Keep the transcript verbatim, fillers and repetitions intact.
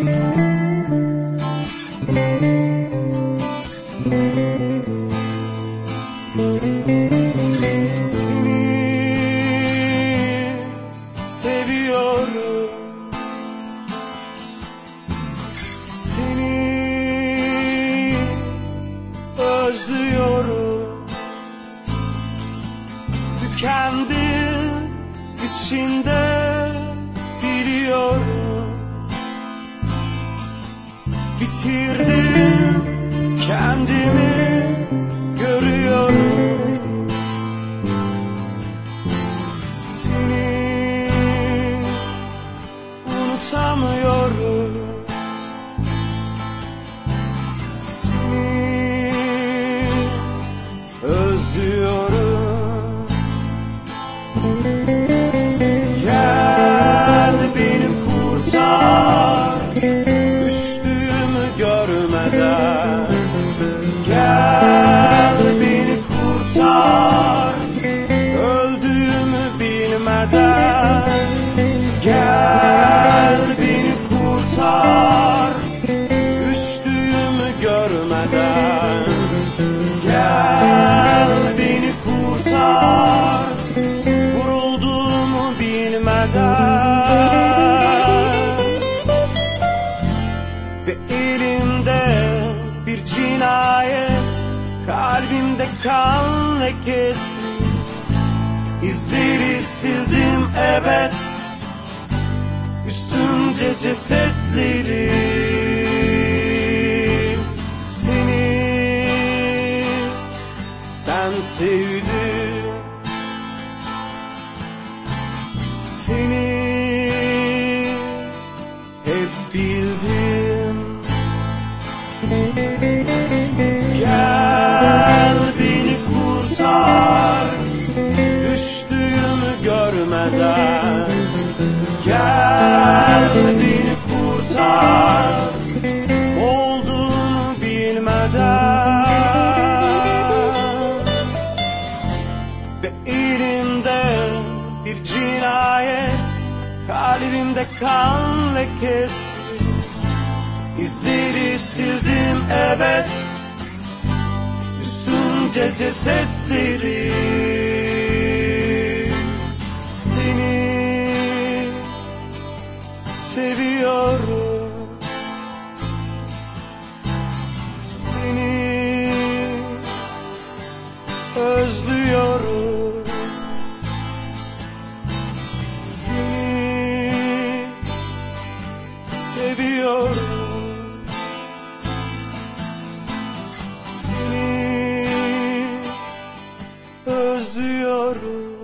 seviyorum, seni özlüyorum. Tükendim içinde biliyorum, bitirdim kendimi görüyorum. Seni unutamıyorum, seni özlüyorum. Gel beni kurtar, düştüğümü görmeden. Gel beni kurtar, öldüğümü bilmeden. Gel beni kurtar, düştüğümü görmeden. Gel beni kurtar, vurulduğumu bilmeden. Ve elimde bir cinayet, kalbimde kan lekesi. İzleri sildim evet, üstümce cesetleri. Seni ben sevdim, seni hep bildim. Gel beni kurtar, düştüğümü görmeden. Gel beni kurtar, olduğumu bilmeden. Ve elimde bir cinayet, kalbimde kan lekesi. İzleri sildim evet, üstümce cesetleri. Seni seviyorum, seni özlüyorum, seni seviyorum, seni özlüyorum.